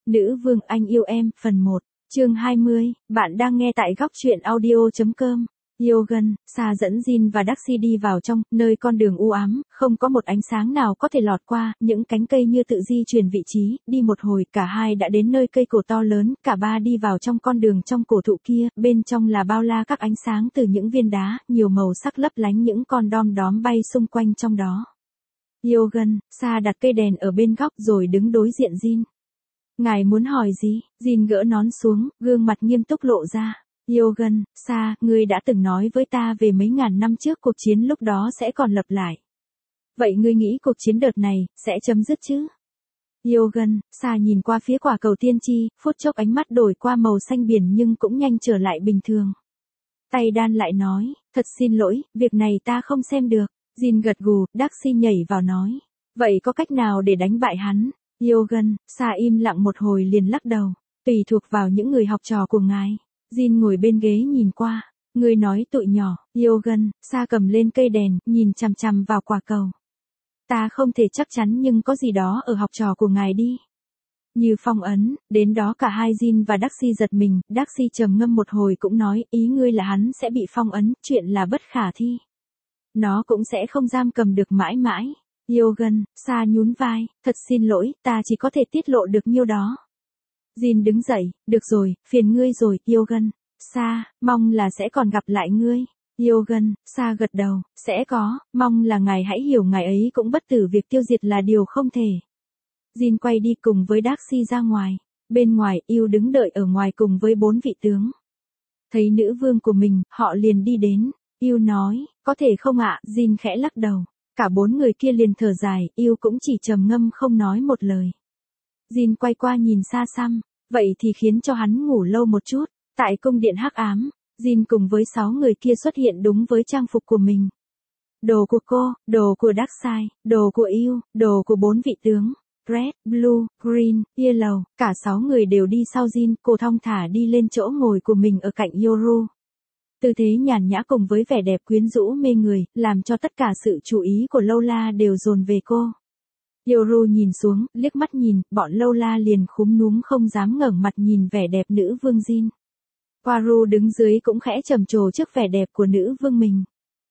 Nữ vương anh yêu em, phần 1, chương 20, bạn đang nghe tại góc truyện audio.com. Yogan, Sa dẫn Jin và Daxi đi vào trong, nơi con đường u ám, không có một ánh sáng nào có thể lọt qua, những cánh cây như tự di chuyển vị trí, đi một hồi, cả hai đã đến nơi cây cổ to lớn, cả ba đi vào trong con đường trong cổ thụ kia, bên trong là bao la các ánh sáng từ những viên đá, nhiều màu sắc lấp lánh những con đom đóm bay xung quanh trong đó. Yogan, Sa đặt cây đèn ở bên góc rồi đứng đối diện Jin. Ngài muốn hỏi gì? Jin gỡ nón xuống, gương mặt nghiêm túc lộ ra. Yogan, Sa, ngươi đã từng nói với ta về mấy ngàn năm trước cuộc chiến lúc đó sẽ còn lặp lại. Vậy ngươi nghĩ cuộc chiến đợt này, sẽ chấm dứt chứ? Yogan, Sa nhìn qua phía quả cầu tiên tri, phút chốc ánh mắt đổi qua màu xanh biển nhưng cũng nhanh trở lại bình thường. Tay đan lại nói, thật xin lỗi, việc này ta không xem được. Jin gật gù, Daxi nhảy vào nói. Vậy có cách nào để đánh bại hắn? Yogan, Sa im lặng một hồi liền lắc đầu. Tùy thuộc vào những người học trò của ngài. Jin ngồi bên ghế nhìn qua. Người nói tụi nhỏ. Yogan, Sa cầm lên cây đèn, nhìn chằm chằm vào quả cầu. Ta không thể chắc chắn nhưng có gì đó ở học trò của ngài đi. Như phong ấn, đến đó cả hai Jin và Daxi giật mình. Daxi trầm ngâm một hồi cũng nói, ý ngươi là hắn sẽ bị phong ấn, chuyện là bất khả thi. Nó cũng sẽ không giam cầm được mãi mãi. Yogan, Sa nhún vai, thật xin lỗi, ta chỉ có thể tiết lộ được nhiêu đó. Jin đứng dậy, được rồi, phiền ngươi rồi, Yogan. Sa, mong là sẽ còn gặp lại ngươi. Yogan, Sa gật đầu, sẽ có, mong là ngài hãy hiểu ngài ấy cũng bất tử, việc tiêu diệt là điều không thể. Jin quay đi cùng với Daxi ra ngoài. Bên ngoài, Yêu đứng đợi ở ngoài cùng với 4 vị tướng. Thấy nữ vương của mình, họ liền đi đến. Yêu nói, có thể không ạ? Jin khẽ lắc đầu. Cả 4 người kia liền thở dài, Yêu cũng chỉ trầm ngâm không nói một lời. Jin quay qua nhìn xa xăm, vậy thì khiến cho hắn ngủ lâu một chút. Tại cung điện hắc ám, Jin cùng với 6 người kia xuất hiện đúng với trang phục của mình. Đồ của cô, đồ của Daxi, đồ của Yêu, đồ của 4 vị tướng. Red, Blue, Green, Yellow, cả 6 người đều đi sau Jin, cô thong thả đi lên chỗ ngồi của mình ở cạnh Yoru. Tư thế nhàn nhã cùng với vẻ đẹp quyến rũ mê người, làm cho tất cả sự chú ý của Lola đều dồn về cô. Yoru nhìn xuống, liếc mắt nhìn, bọn Lola liền khúm núm không dám ngẩng mặt nhìn vẻ đẹp nữ vương Jin. Quaru đứng dưới cũng khẽ trầm trồ trước vẻ đẹp của nữ vương mình.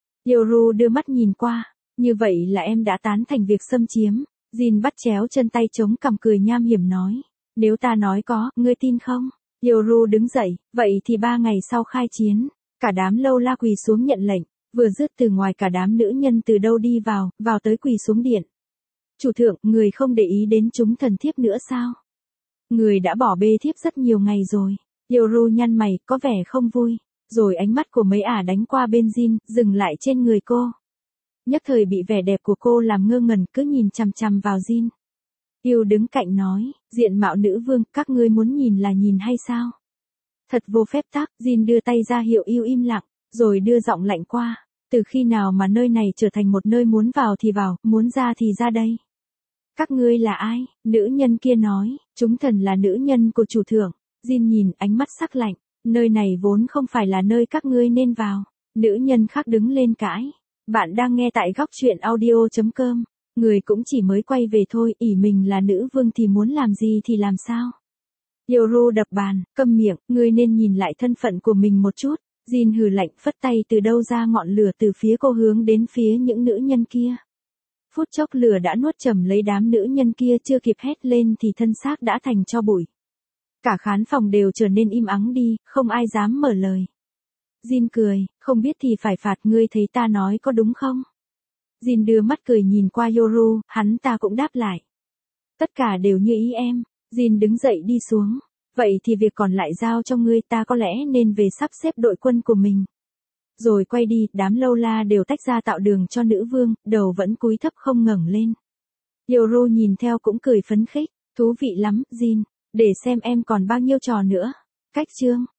Yoru đưa mắt nhìn qua, như vậy là em đã tán thành việc xâm chiếm. Jin bắt chéo chân tay chống cằm cười nham hiểm nói, nếu ta nói có, ngươi tin không? Yoru đứng dậy, vậy thì 3 ngày sau khai chiến. Cả đám Lola quỳ xuống nhận lệnh, vừa dứt từ ngoài cả đám nữ nhân từ đâu đi vào tới quỳ xuống điện. Chủ thượng, người không để ý đến chúng thần thiếp nữa sao? Người đã bỏ bê thiếp rất nhiều ngày rồi. Yoru nhăn mày, có vẻ không vui. Rồi ánh mắt của mấy ả đánh qua bên Jin, dừng lại trên người cô. Nhất thời bị vẻ đẹp của cô làm ngơ ngẩn, cứ nhìn chằm chằm vào Jin. Yêu đứng cạnh nói, diện mạo nữ vương, các ngươi muốn nhìn là nhìn hay sao? Thật vô phép tắc, Jin đưa tay ra hiệu Yêu im lặng, rồi đưa giọng lạnh qua. Từ khi nào mà nơi này trở thành một nơi muốn vào thì vào, muốn ra thì ra đây? Các ngươi là ai? Nữ nhân kia nói, chúng thần là nữ nhân của chủ thượng. Jin nhìn, ánh mắt sắc lạnh, nơi này vốn không phải là nơi các ngươi nên vào. Nữ nhân khác đứng lên cãi. Bạn đang nghe tại góc truyện audio.com. Người cũng chỉ mới quay về thôi, ỷ mình là nữ vương thì muốn làm gì thì làm sao? Yoru đập bàn, câm miệng, ngươi nên nhìn lại thân phận của mình một chút. Jin hừ lạnh, phất tay, từ đâu ra ngọn lửa từ phía cô hướng đến phía những nữ nhân kia. Phút chốc lửa đã nuốt chửng lấy đám nữ nhân kia, chưa kịp hét lên thì thân xác đã thành tro bụi. Cả khán phòng đều trở nên im ắng đi, không ai dám mở lời. Jin cười, không biết thì phải phạt, ngươi thấy ta nói có đúng không? Jin đưa mắt cười nhìn qua Yoru, hắn ta cũng đáp lại. Tất cả đều như ý em. Jin đứng dậy đi xuống. Vậy thì việc còn lại giao cho ngươi, ta có lẽ nên về sắp xếp đội quân của mình. Rồi quay đi, đám Lola đều tách ra tạo đường cho nữ vương, đầu vẫn cúi thấp không ngẩng lên. Yoru nhìn theo cũng cười phấn khích, thú vị lắm, Jin, để xem em còn bao nhiêu trò nữa. Cách chương